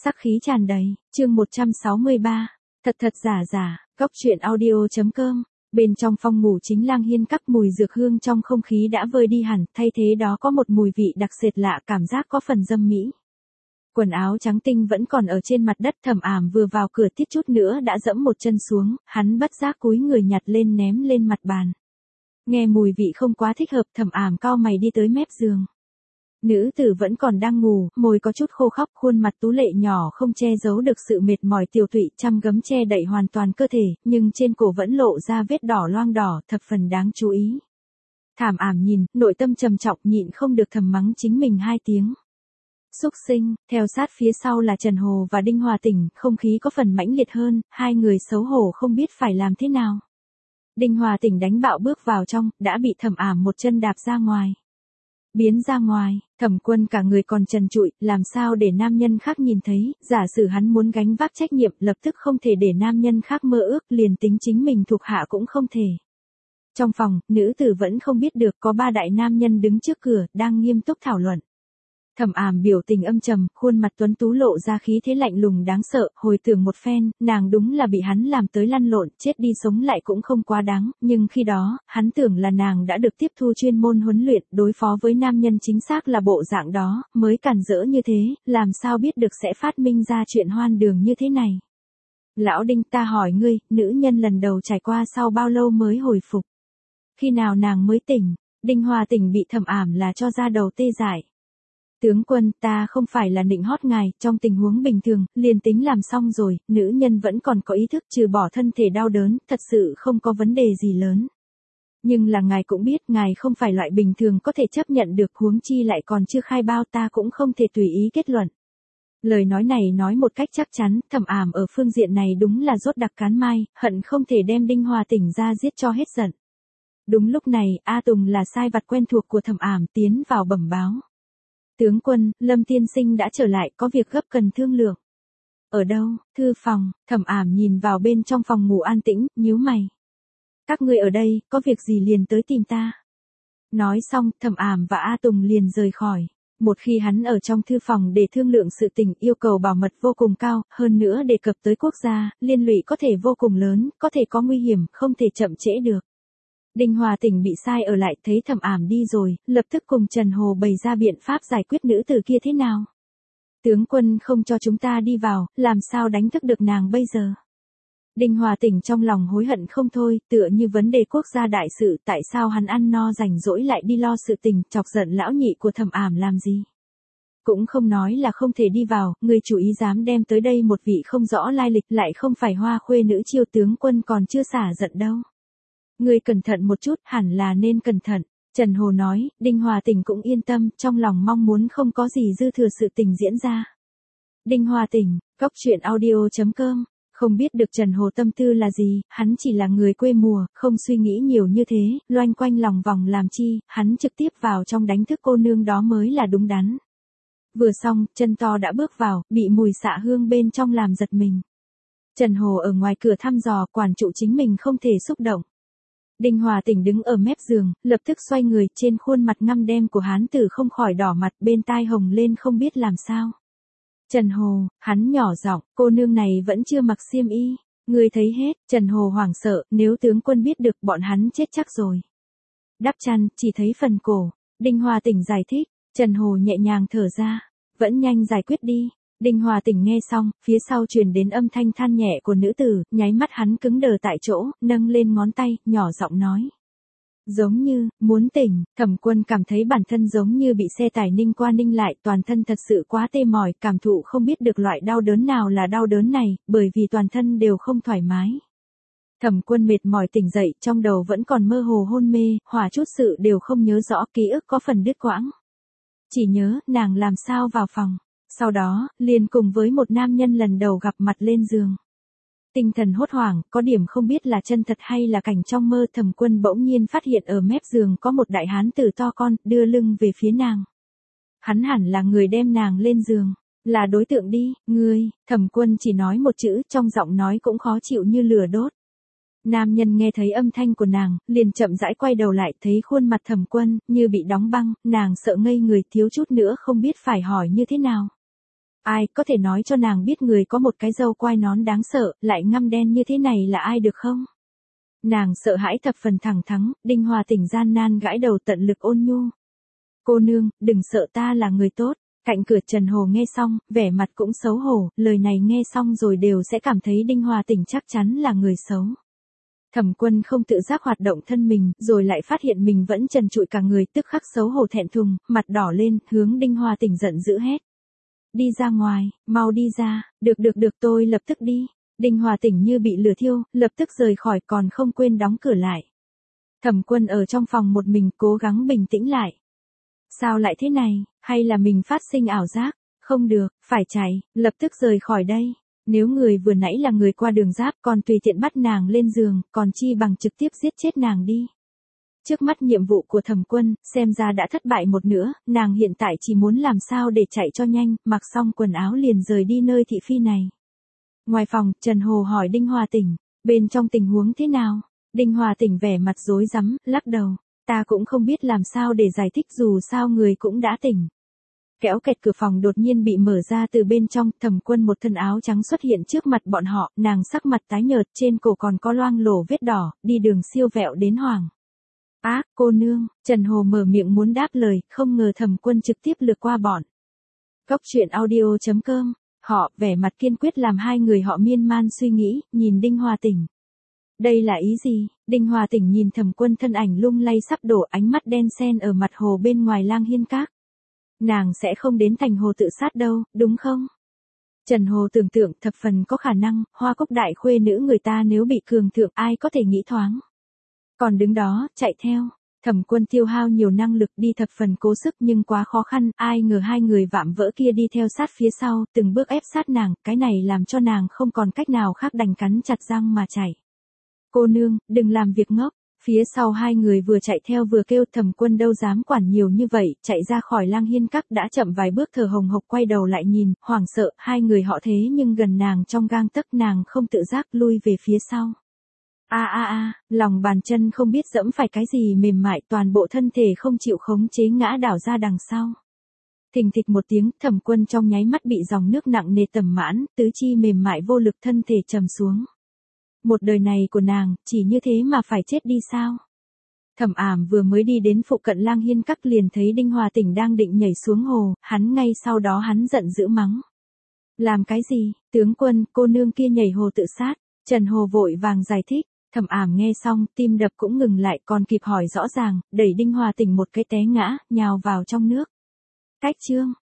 Sắc khí tràn đầy, chương 163, thật thật giả giả, góc truyện audio.com. Bên trong phòng ngủ chính lang hiên các mùi dược hương trong không khí đã vơi đi hẳn, thay thế đó có một mùi vị đặc sệt lạ, cảm giác có phần dâm mỹ. Quần áo trắng tinh vẫn còn ở trên mặt đất, Thẩm Ảm vừa vào cửa tít chút nữa đã dẫm một chân xuống, hắn bất giác cúi người nhặt lên ném lên mặt bàn. Nghe mùi vị không quá thích hợp, Thẩm Ảm cau mày đi tới mép giường. Nữ tử vẫn còn đang ngủ, môi có chút khô khóc, khuôn mặt tú lệ nhỏ không che giấu được sự mệt mỏi tiều tụy, trăm gấm che đậy hoàn toàn cơ thể, nhưng trên cổ vẫn lộ ra vết đỏ loang đỏ, thập phần đáng chú ý. Thẩm Ảm nhìn, nội tâm trầm trọng, nhịn không được thầm mắng chính mình hai tiếng. Xúc sinh, theo sát phía sau là Trần Hồ và Đinh Hòa Tỉnh, không khí có phần mãnh liệt hơn, hai người xấu hổ không biết phải làm thế nào. Đinh Hòa Tỉnh đánh bạo bước vào trong, đã bị Thẩm Ảm một chân đạp ra ngoài. Biến ra ngoài, Thẩm Quân cả người còn trần trụi, làm sao để nam nhân khác nhìn thấy, giả sử hắn muốn gánh vác trách nhiệm, lập tức không thể để nam nhân khác mơ ước, liền tính chính mình thuộc hạ cũng không thể. Trong phòng, nữ tử vẫn không biết được có ba đại nam nhân đứng trước cửa, đang nghiêm túc thảo luận. Thẩm Ảm biểu tình âm trầm, khuôn mặt tuấn tú lộ ra khí thế lạnh lùng đáng sợ, hồi tưởng một phen, nàng đúng là bị hắn làm tới lăn lộn, chết đi sống lại cũng không quá đáng, nhưng khi đó, hắn tưởng là nàng đã được tiếp thu chuyên môn huấn luyện, đối phó với nam nhân chính xác là bộ dạng đó, mới càn rỡ như thế, làm sao biết được sẽ phát minh ra chuyện hoan đường như thế này. Lão Đinh, ta hỏi ngươi, nữ nhân lần đầu trải qua sau bao lâu mới hồi phục? Khi nào nàng mới tỉnh? Đinh Hòa Tỉnh bị Thẩm Ảm là cho ra đầu tê dại. Tướng quân, ta không phải là nịnh hót ngài, trong tình huống bình thường, liền tính làm xong rồi, nữ nhân vẫn còn có ý thức, trừ bỏ thân thể đau đớn, thật sự không có vấn đề gì lớn. Nhưng là ngài cũng biết, ngài không phải loại bình thường có thể chấp nhận được, huống chi lại còn chưa khai bao, ta cũng không thể tùy ý kết luận. Lời nói này nói một cách chắc chắn, Thẩm Ảm ở phương diện này đúng là rốt đặc cán mai, hận không thể đem Đinh Hòa Tỉnh ra giết cho hết giận. Đúng lúc này, A Tùng là sai vặt quen thuộc của Thẩm Ảm tiến vào bẩm báo. Tướng quân, Lâm tiên sinh đã trở lại, có việc gấp cần thương lượng. Ở đâu? Thư phòng. Thẩm Ảm nhìn vào bên trong phòng ngủ an tĩnh, nhíu mày. Các ngươi ở đây, có việc gì liền tới tìm ta. Nói xong, Thẩm Ảm và A Tùng liền rời khỏi. Một khi hắn ở trong thư phòng để thương lượng sự tình, yêu cầu bảo mật vô cùng cao, hơn nữa đề cập tới quốc gia, liên lụy có thể vô cùng lớn, có thể có nguy hiểm, không thể chậm trễ được. Đinh Hòa Tỉnh bị sai ở lại, thấy Thẩm Ảm đi rồi, lập tức cùng Trần Hồ bày ra biện pháp giải quyết nữ tử kia thế nào. Tướng quân không cho chúng ta đi vào, làm sao đánh thức được nàng bây giờ. Đinh Hòa Tỉnh trong lòng hối hận không thôi, tựa như vấn đề quốc gia đại sự, tại sao hắn ăn no rảnh rỗi lại đi lo sự tình, chọc giận lão nhị của Thẩm Ảm làm gì. Cũng không nói là không thể đi vào, người chủ ý dám đem tới đây một vị không rõ lai lịch, lại không phải hoa khuê nữ chiêu, tướng quân còn chưa xả giận đâu. Ngươi cẩn thận một chút, hẳn là nên cẩn thận. Trần Hồ nói, Đinh Hòa Tỉnh cũng yên tâm, trong lòng mong muốn không có gì dư thừa sự tình diễn ra. Đinh Hòa Tỉnh, góc truyện audio.com, không biết được Trần Hồ tâm tư là gì, hắn chỉ là người quê mùa, không suy nghĩ nhiều như thế, loanh quanh lòng vòng làm chi, hắn trực tiếp vào trong đánh thức cô nương đó mới là đúng đắn. Vừa xong, chân to đã bước vào, bị mùi xạ hương bên trong làm giật mình. Trần Hồ ở ngoài cửa thăm dò, quản trụ chính mình không thể xúc động. Đinh Hòa Tỉnh đứng ở mép giường, lập tức xoay người, trên khuôn mặt ngăm đen của hán tử không khỏi đỏ mặt, bên tai hồng lên không biết làm sao. Trần Hồ, hắn nhỏ giọng, cô nương này vẫn chưa mặc xiêm y, ngươi thấy hết. Trần Hồ hoảng sợ, nếu tướng quân biết được bọn hắn chết chắc rồi. Đắp chăn, chỉ thấy phần cổ. Đinh Hòa Tỉnh giải thích, Trần Hồ nhẹ nhàng thở ra, vẫn nhanh giải quyết đi. Đinh Hòa Tỉnh nghe xong, phía sau truyền đến âm thanh than nhẹ của nữ tử, nháy mắt hắn cứng đờ tại chỗ, nâng lên ngón tay, nhỏ giọng nói. Giống như, muốn tỉnh, Thẩm Quân cảm thấy bản thân giống như bị xe tải ninh qua ninh lại, toàn thân thật sự quá tê mỏi, cảm thụ không biết được loại đau đớn nào là đau đớn này, bởi vì toàn thân đều không thoải mái. Thẩm Quân mệt mỏi tỉnh dậy, trong đầu vẫn còn mơ hồ hôn mê, hỏa chút sự đều không nhớ rõ, ký ức có phần đứt quãng. Chỉ nhớ, nàng làm sao vào phòng. Sau đó, liền cùng với một nam nhân lần đầu gặp mặt lên giường. Tinh thần hốt hoảng, có điểm không biết là chân thật hay là cảnh trong mơ. Thẩm Quân bỗng nhiên phát hiện ở mép giường có một đại hán tử to con, đưa lưng về phía nàng. Hắn hẳn là người đem nàng lên giường, là đối tượng đi, ngươi. Thẩm Quân chỉ nói một chữ, trong giọng nói cũng khó chịu như lửa đốt. Nam nhân nghe thấy âm thanh của nàng, liền chậm rãi quay đầu lại, thấy khuôn mặt Thẩm Quân như bị đóng băng, nàng sợ ngây người, thiếu chút nữa không biết phải hỏi như thế nào. Ai có thể nói cho nàng biết người có một cái râu quai nón đáng sợ, lại ngăm đen như thế này là ai được không? Nàng sợ hãi thập phần thẳng thắn, Đinh Hòa Tỉnh gian nan gãi đầu tận lực ôn nhu. Cô nương, đừng sợ, ta là người tốt. Cạnh cửa Trần Hồ nghe xong, vẻ mặt cũng xấu hổ, lời này nghe xong rồi đều sẽ cảm thấy Đinh Hòa Tỉnh chắc chắn là người xấu. Thẩm Quân không tự giác hoạt động thân mình, rồi lại phát hiện mình vẫn trần trụi cả người, tức khắc xấu hổ thẹn thùng, mặt đỏ lên, hướng Đinh Hòa Tỉnh giận dữ hét. Đi ra ngoài, mau đi ra, được tôi lập tức đi. Đinh Hòa Tỉnh như bị lửa thiêu, lập tức rời khỏi còn không quên đóng cửa lại. Thẩm Quân ở trong phòng một mình cố gắng bình tĩnh lại. Sao lại thế này, hay là mình phát sinh ảo giác? Không được, phải chạy, lập tức rời khỏi đây. Nếu người vừa nãy là người qua đường giáp còn tùy tiện bắt nàng lên giường, còn chi bằng trực tiếp giết chết nàng đi. Trước mắt nhiệm vụ của Thẩm Quân, xem ra đã thất bại một nửa, nàng hiện tại chỉ muốn làm sao để chạy cho nhanh, mặc xong quần áo liền rời đi nơi thị phi này. Ngoài phòng, Trần Hồ hỏi Đinh Hòa Tỉnh, bên trong tình huống thế nào? Đinh Hòa Tỉnh vẻ mặt rối rắm, lắc đầu, ta cũng không biết làm sao để giải thích dù sao người cũng đã tỉnh. Kéo kẹt cửa phòng đột nhiên bị mở ra từ bên trong, Thẩm Quân một thân áo trắng xuất hiện trước mặt bọn họ, nàng sắc mặt tái nhợt, trên cổ còn có loang lổ vết đỏ, đi đường siêu vẹo đến hoảng. Cô nương, Trần Hồ mở miệng muốn đáp lời, không ngờ Thẩm Quân trực tiếp lướt qua bọn. Góc truyện audio.com, họ, vẻ mặt kiên quyết làm hai người họ miên man suy nghĩ, nhìn Đinh Hòa Tỉnh. Đây là ý gì? Đinh Hòa Tỉnh nhìn Thẩm Quân thân ảnh lung lay sắp đổ, ánh mắt đen sen ở mặt hồ bên ngoài Lang Hiên Các. Nàng sẽ không đến thành hồ tự sát đâu, đúng không? Trần Hồ tưởng tượng thập phần có khả năng, Hoa Cốc đại khuê nữ người ta nếu bị cường thượng ai có thể nghĩ thoáng. Còn đứng đó, chạy theo. Thẩm Quân tiêu hao nhiều năng lực đi thập phần cố sức nhưng quá khó khăn, ai ngờ hai người vạm vỡ kia đi theo sát phía sau, từng bước ép sát nàng, cái này làm cho nàng không còn cách nào khác đành cắn chặt răng mà chạy. Cô nương, đừng làm việc ngốc. Phía sau hai người vừa chạy theo vừa kêu, Thẩm Quân đâu dám quản nhiều như vậy, chạy ra khỏi Lang Hiên Các đã chậm vài bước thở hồng hộc quay đầu lại nhìn, hoảng sợ, hai người họ thế nhưng gần nàng trong gang tấc, nàng không tự giác lui về phía sau. Lòng bàn chân không biết dẫm phải cái gì mềm mại, toàn bộ thân thể không chịu khống chế ngã đảo ra đằng sau. Thình thịch một tiếng, Thẩm Quân trong nháy mắt bị dòng nước nặng nề tầm mãn, tứ chi mềm mại vô lực, thân thể trầm xuống. Một đời này của nàng, chỉ như thế mà phải chết đi sao? Thẩm Ảm vừa mới đi đến phụ cận Lang Hiên Các liền thấy Đinh Hòa Tỉnh đang định nhảy xuống hồ, hắn ngay sau đó hắn giận dữ mắng. Làm cái gì, tướng quân, cô nương kia nhảy hồ tự sát. Trần Hồ vội vàng giải thích. Thẩm Ảm nghe xong, tim đập cũng ngừng lại, còn kịp hỏi rõ ràng, đẩy Đinh Hòa Tỉnh một cái té ngã, nhào vào trong nước. Cách chương.